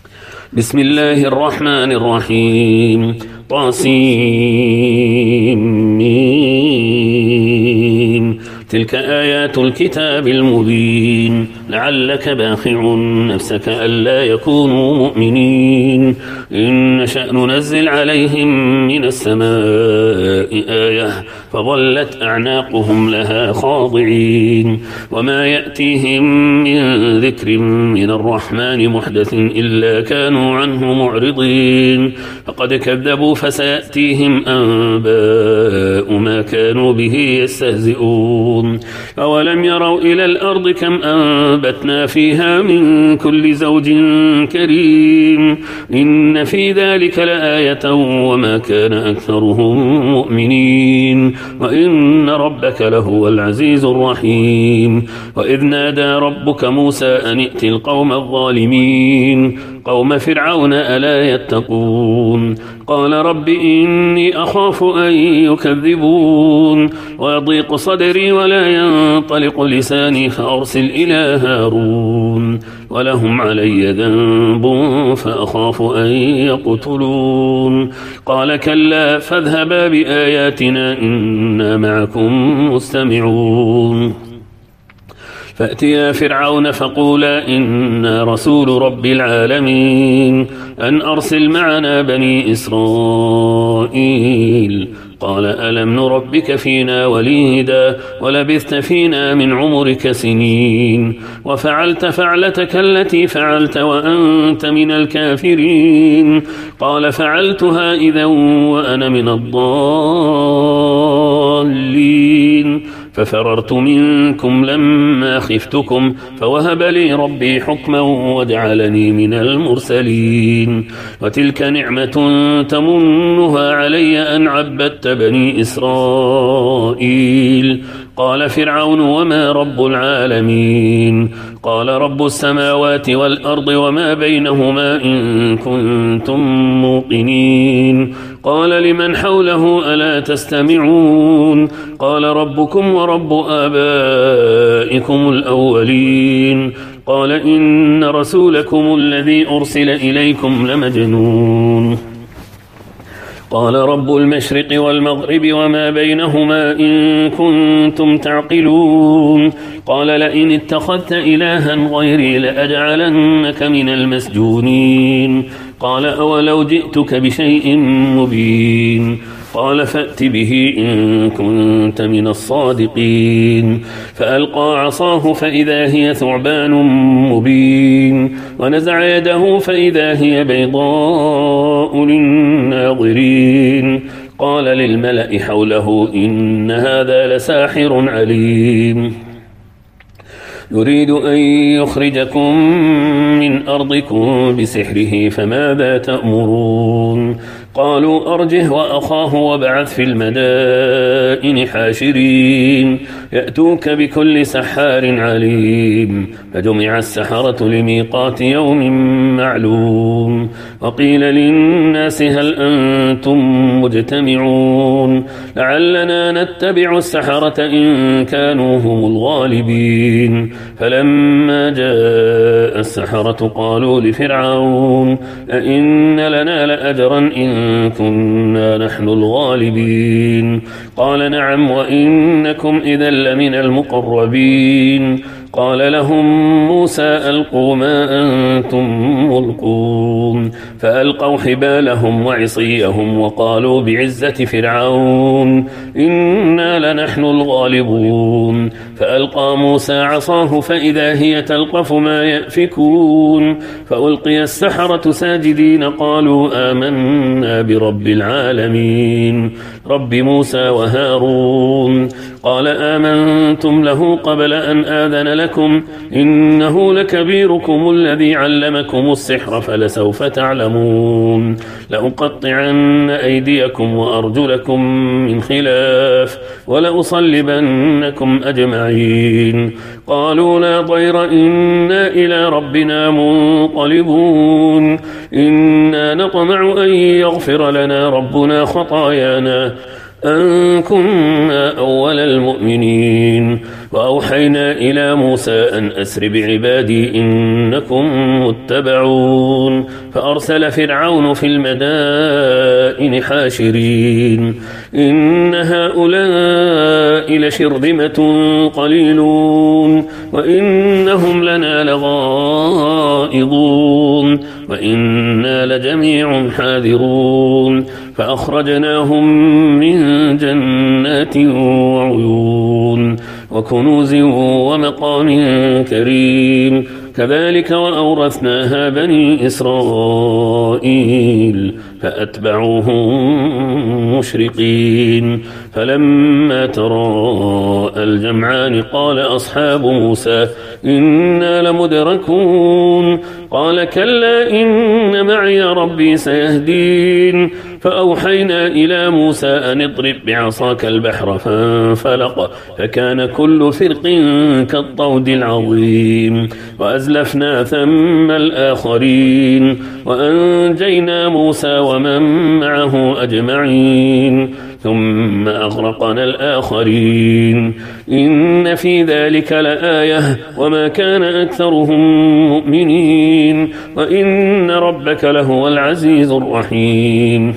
بسم الله الرحمن الرحيم. طاسين. تلك آيات الكتاب المبين. لعلك باخع نفسك ألا يكونوا مؤمنين. إن نشأ ننزل عليهم من السماء آية فظلت أعناقهم لها خاضعين. وما يأتيهم من ذكر من الرحمن محدث إلا كانوا عنه معرضين. فقد كذبوا فسيأتيهم أنباء ما كانوا به يستهزئون. أولم يروا إلى الأرض كم أنبتنا فيها من كل زوج كريم. إن في ذلك لآية وما كان أكثرهم مؤمنين وإن ربك لهو العزيز الرحيم. وإذ نادى ربك موسى أن ائت القوم الظالمين قوم فرعون ألا يتقون. قال رب إني أخاف أن يكذبون ويضيق صدري ولا ينطلق لساني فأرسل إلى هارون ولهم علي ذنب فأخاف أن يقتلون. قال كلا فاذهبا بآياتنا إنا معكم مستمعون. فأتيا فرعون فقولا إنا رسول رب العالمين أن أرسل معنا بني إسرائيل. قال ألم نربك فينا وليدا ولبثت فينا من عمرك سنين وفعلت فعلتك التي فعلت وأنت من الكافرين. قال فعلتها إذا وأنا من الضالين ففررت منكم لما خفتكم فوهب لي ربي حكما وجعلني من المرسلين. وتلك نعمة تمنها علي أن عبدت بني إسرائيل. قال فرعون وما رب العالمين. قال رب السماوات والأرض وما بينهما إن كنتم موقنين. قال لمن حوله ألا تستمعون. قال ربكم ورب آبائكم الأولين. قال إن رسولكم الذي أرسل إليكم لمجنون. قال رب المشرق والمغرب وما بينهما إن كنتم تعقلون. قال لئن اتخذت إلها غيري لأجعلنك من المسجونين. قال أولو جئتك بشيء مبين. قال فأت به إن كنت من الصادقين. فألقى عصاه فإذا هي ثعبان مبين ونزع يده فإذا هي بيضاء للناظرين. قال للملأ حوله إن هذا لساحر عليم يريد أن يخرجكم من أرضكم بسحره فماذا تأمرون. قالوا أرجه وأخاه وابعث في المدائن حاشرين يأتوك بكل سحار عليم. فجمع السحرة لميقات يوم معلوم. وقيل للناس هل أنتم مجتمعون لعلنا نتبع السحرة إن كانوا هم الغالبين. فلما جاء السحرة قالوا لفرعون أئن لنا لأجرا إن كنا نحن الغالبين. قال نعم وإنكم إذا لمن المقربين. قال لهم موسى ألقوا ما أنتم ملقون. فألقوا حبالهم وعصيهم وقالوا بعزة فرعون إنا لنحن الغالبون. فألقى موسى عصاه فإذا هي تلقف ما يأفكون. فألقي السحرة ساجدين قالوا آمنا برب العالمين رب موسى وهارون. قال آمنتم له قبل أن آذن لكم إنه لكبيركم الذي علمكم السحر فلسوف تعلمون. لأقطعن أيديكم وأرجلكم من خلاف ولأصلبنكم أجمعين. قالوا لا ضير إنا إلى ربنا منقلبون. إنا نطمع أن يغفر لنا ربنا خطايانا أن كنا أول المؤمنين. وأوحينا إلى موسى أن أسر بعبادي إنكم متبعون فأرسل فرعون في المدائن حاشرين إن هؤلاء لشرذمة قليلون وإنهم لنا لغائظون وإنا لجميع حاذرون فأخرجناهم من جنات وعيون وكنوز ومقام كريم كذلك وأورثناها بني إسرائيل فأتبعوهم مشرقين فلما تراءى الجمعان قال أصحاب موسى إنا لمدركون قال كلا إن معي ربي سيهدين فأوحينا إلى موسى أن اضرب بعصاك البحر فانفلق فكان كل فرق كالطود العظيم وأزلفنا ثم الآخرين وأنجينا موسى ومن معه أجمعين ثم أغرقنا الآخرين إن في ذلك لآية وما كان أكثرهم مؤمنين وإن ربك لهو العزيز الرحيم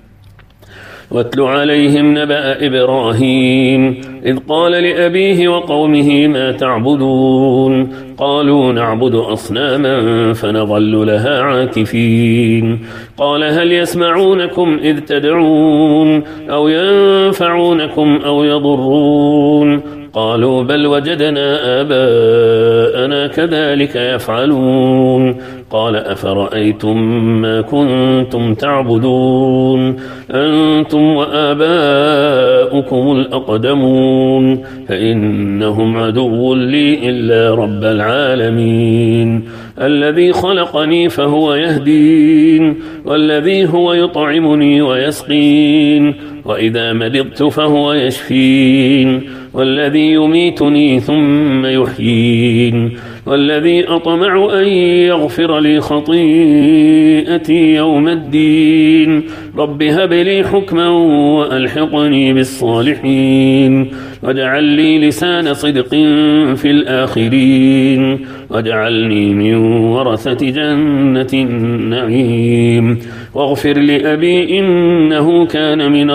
واتل عليهم نبأ إبراهيم إذ قال لأبيه وقومه ما تعبدون قالوا نعبد أصناما فنظل لها عاكفين قال هل يسمعونكم إذ تدعون أو ينفعونكم أو يضرون قالوا بل وجدنا آباءنا كذلك يفعلون قال أفرأيتم ما كنتم تعبدون أنتم وآباؤكم الأقدمون فإنهم عدو لي إلا رب العالمين الذي خلقني فهو يهدين والذي هو يطعمني ويسقين وإذا مرضت فهو يشفين والذي يميتني ثم يحيين والذي أطمع أن يغفر لي خطيئتي يوم الدين رب هب لي حكما وألحقني بالصالحين واجعل لي لسان صدق في الآخرين واجعلني من ورثة جنة النعيم واغفر لأبي إنه كان من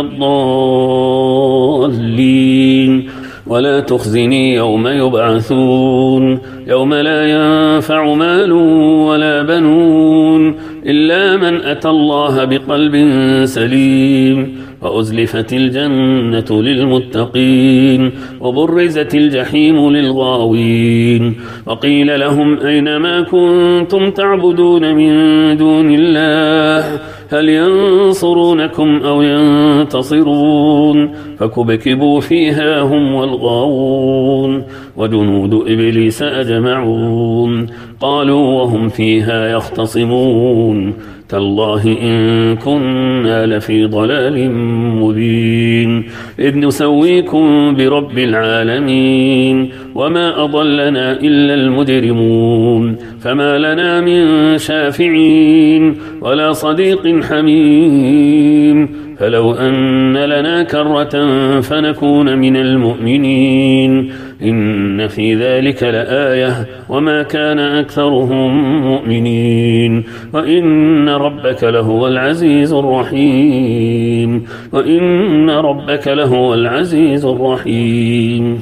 الضالين ولا تخزني يوم يبعثون يوم لا ينفع مال ولا بنون إلا من أتى الله بقلب سليم وأزلفت الجنة للمتقين وبرزت الجحيم للغاوين وقيل لهم أين ما كنتم تعبدون من دون الله هل ينصرونكم أو ينتصرون فكبكبوا فيها هم والغاوون وجنود إبليس أجمعون قالوا وهم فيها يختصمون تالله إن كنا لفي ضلال مبين إذ نسويكم برب العالمين وما أضلنا إلا المجرمون فما لنا من شافعين ولا صديق حميم فلو أن لنا كرة فنكون من المؤمنين إن في ذلك لآية وما كان أكثرهم مؤمنين وإن ربك لهو العزيز الرحيم وإن ربك لهو العزيز الرحيم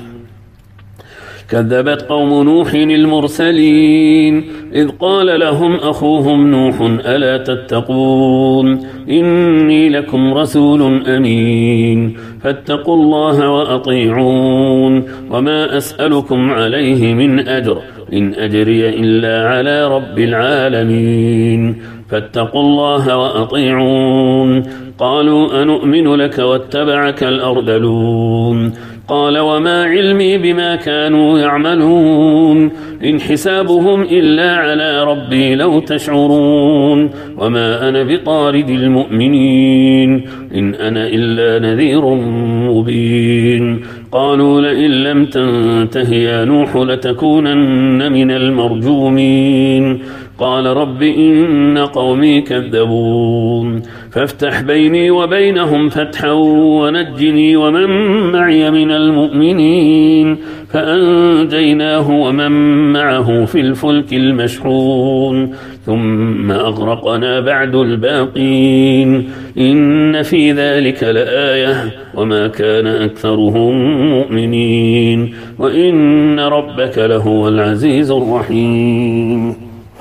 كذبت قوم نوح المرسلين إذ قال لهم أخوهم نوح ألا تتقون إني لكم رسول أمين فاتقوا الله وأطيعون وما أسألكم عليه من أجر إن أجري إلا على رب العالمين فاتقوا الله وأطيعون قالوا أنؤمن لك واتبعك الأرذلون قال وما علمي بما كانوا يعملون إن حسابهم إلا على ربي لو تشعرون وما أنا بطارد المؤمنين إن أنا إلا نذير مبين قالوا لئن لم تنته يا نوح لتكونن من المرجومين قال رب إن قومي كذبون فافتح بيني وبينهم فتحا ونجني ومن معي من المؤمنين فأنجيناه ومن معه في الفلك المشحون ثم أغرقنا بعد الباقين إن في ذلك لآية وما كان أكثرهم مؤمنين وإن ربك لهو العزيز الرحيم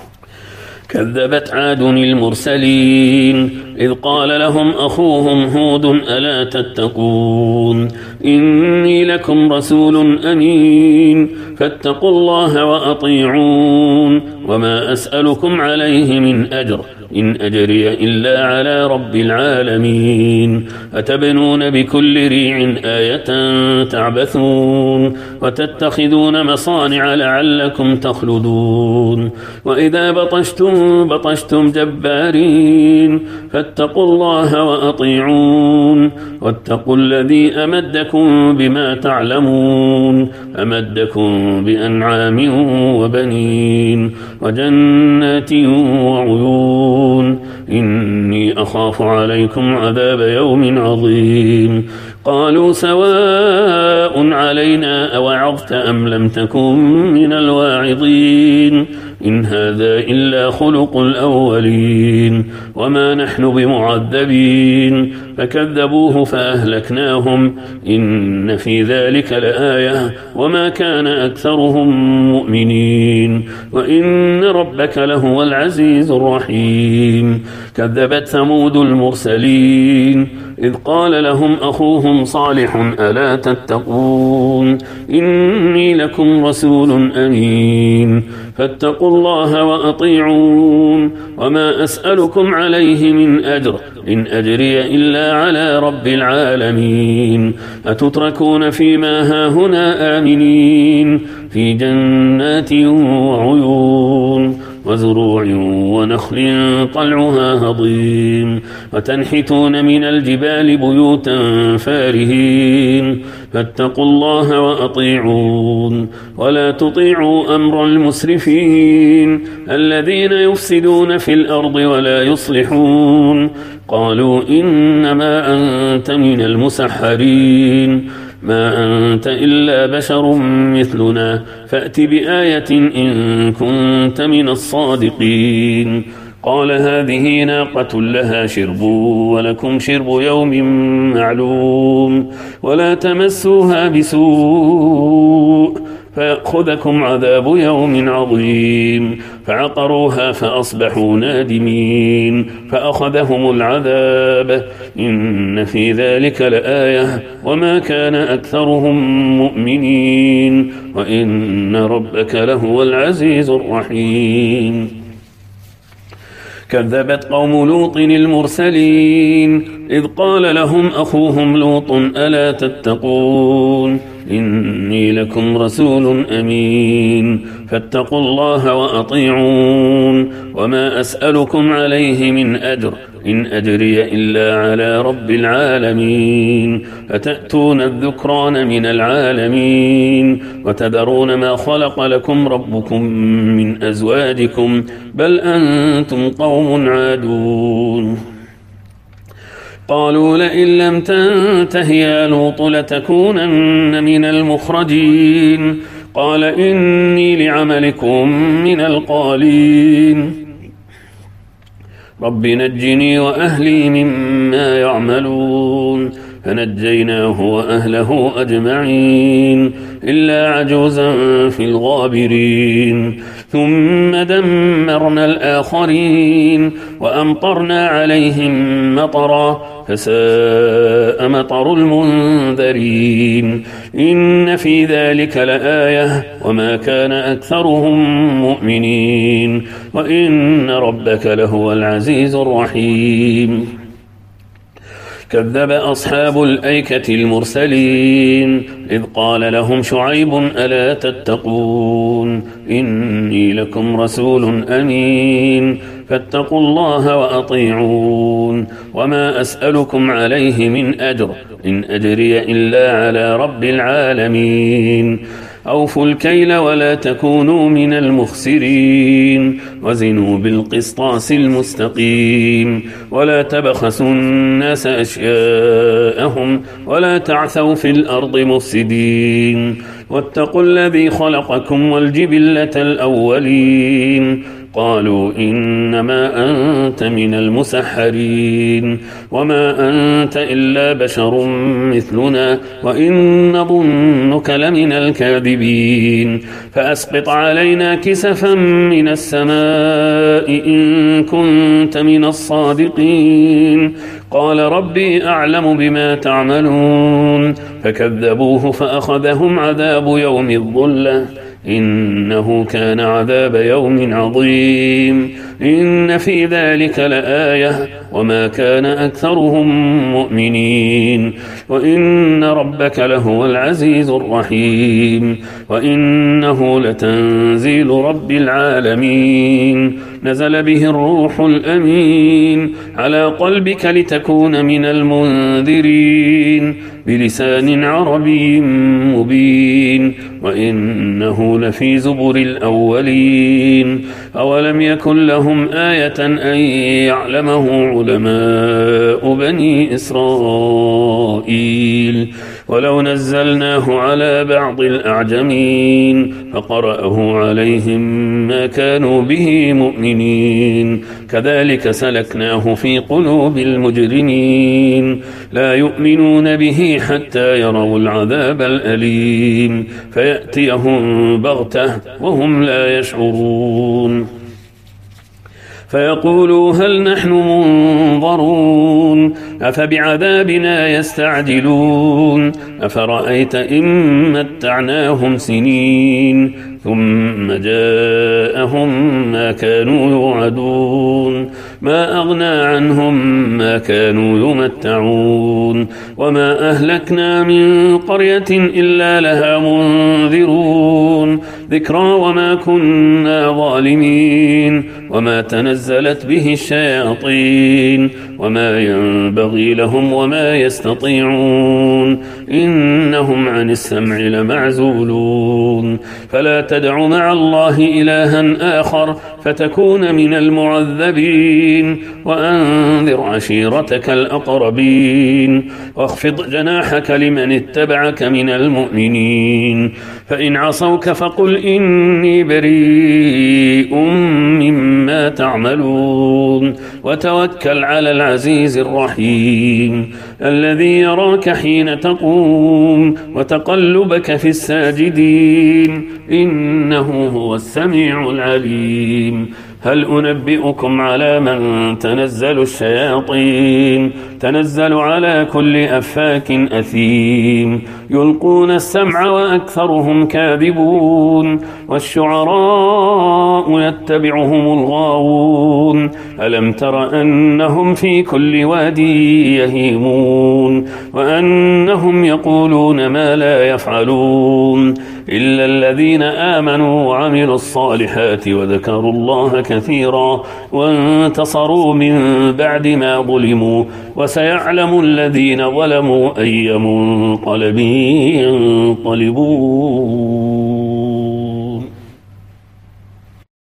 كذبت عاد المرسلين إذ قال لهم أخوهم هود ألا تتقون إني لكم رسول أمين فاتقوا الله وأطيعون وما أسألكم عليه من أجر إن أجري إلا على رب العالمين أتبنون بكل ريع آية تعبثون وتتخذون مصانع لعلكم تخلدون وإذا بطشتم جبارين فاتقوا الله وأطيعون واتقوا الذي أمدكم بما تعلمون أمدكم بأنعام وبنين وجنات وعيون إني أخاف عليكم عذاب يوم عظيم قالوا سواء علينا أوعظت أم لم تكن من الواعظين إن هذا إلا خلق الأولين وما نحن بمعذبين فكذبوه فأهلكناهم إن في ذلك لآية وما كان أكثرهم مؤمنين وإن ربك لهو العزيز الرحيم كذبت ثمود المرسلين إذ قال لهم أخوهم صالح ألا تتقون إني لكم رسول أمين فاتقوا الله وأطيعون وما أسألكم عليه من أجر إن أجري إلا على رب العالمين أتتركون فيما هاهنا آمنين في جنات وعيون وزروع ونخل طلعها هضيم وتنحتون من الجبال بيوتا فارهين فاتقوا الله وأطيعون ولا تطيعوا أمر المسرفين الذين يفسدون في الأرض ولا يصلحون قالوا إنما أنت من المسحرين ما أنت إلا بشر مثلنا فأت بآية إن كنت من الصادقين قال هذه ناقة لها شرب ولكم شرب يوم معلوم ولا تمسوها بسوء فيأخذكم عذاب يوم عظيم فعقروها فأصبحوا نادمين فأخذهم العذاب إن في ذلك لآية وما كان أكثرهم مؤمنين وإن ربك لهو العزيز الرحيم كذبت قوم لوط المرسلين إذ قال لهم أخوهم لوط ألا تتقون إني لكم رسول أمين فاتقوا الله وأطيعون وما أسألكم عليه من أجر إن أجري إلا على رب العالمين أتأتون الذكران من العالمين وتذرون ما خلق لكم ربكم من أزواجكم بل أنتم قوم عادون قالوا لئن لم تنته يا لوط لتكونن من المخرجين قال إني لعملكم من القالين رب نجني وأهلي مما يعملون فنجيناه وأهله أجمعين إلا عجوزا في الغابرين ثم دمرنا الآخرين وأمطرنا عليهم مطرا فساء مطر المنذرين إن في ذلك لآية وما كان أكثرهم مؤمنين وإن ربك لهو العزيز الرحيم كذب أصحاب الأيكة المرسلين إذ قال لهم شعيب ألا تتقون إني لكم رسول أمين فاتقوا الله وأطيعون وما أسألكم عليه من أجر إن أجري إلا على رب العالمين أوفوا الكيل ولا تكونوا من المخسرين وزنوا بالقسطاس المستقيم ولا تبخسوا الناس أشياءهم ولا تعثوا في الأرض مفسدين واتقوا الذي خلقكم والجبلة الأولين قالوا إنما أنت من المسحرين وما أنت إلا بشر مثلنا وإن نظنك لمن الكاذبين فأسقط علينا كسفا من السماء إن كنت من الصادقين قال ربي أعلم بما تعملون فكذبوه فأخذهم عذاب يوم الظلة إنه كان عذاب يوم عظيم إن في ذلك لآية وما كان أكثرهم مؤمنين وإن ربك لهو العزيز الرحيم وإنه لتنزيل رب العالمين نزل به الروح الأمين على قلبك لتكون من المنذرين بلسان عربي مبين وإنه لفي زبر الأولين أولم يكن لهم آية أن يعلمه علماء بني إسرائيل ولو نزلناه على بعض الأعجمين فقرأه عليهم ما كانوا به مؤمنين كذلك سلكناه في قلوب المجرمين لا يؤمنون به حتى يروا العذاب الأليم فيأتيهم بغتة وهم لا يشعرون فيقولوا هل نحن منظرون أفبعذابنا يستعجلون أفرأيت إن متعناهم سنين ثم جاءهم ما كانوا يوعدون ما أغنى عنهم ما كانوا يمتعون وما أهلكنا من قرية إلا لها منذرون ذكرى وما كنا ظالمين وما تنزلت به الشياطين وما ينبغي لهم وما يستطيعون إنهم عن السمع لمعزولون فلا تدع مع الله إلها آخر فتكون من المعذبين وأنذر عشيرتك الأقربين واخفض جناحك لمن اتبعك من المؤمنين فإن عصوك فقل إني بريء مما تعملون وتوكل على العزيز الرحيم الذي يراك حين تقوم وتقلبك في الساجدين إنه هو السميع العليم هل أنبئكم على من تنزل الشياطين تنزل على كل أفاك أثيم يلقون السمع وأكثرهم كاذبون والشعراء يتبعهم الغاوون ألم تر أنهم في كل وادي يهيمون وأنهم يقولون ما لا يفعلون إلا الذين آمنوا وعملوا الصالحات وذكروا الله كثيرا وانتصروا من بعد ما ظلموا وسيعلم الذين ظلموا أي منقلب ينقلبون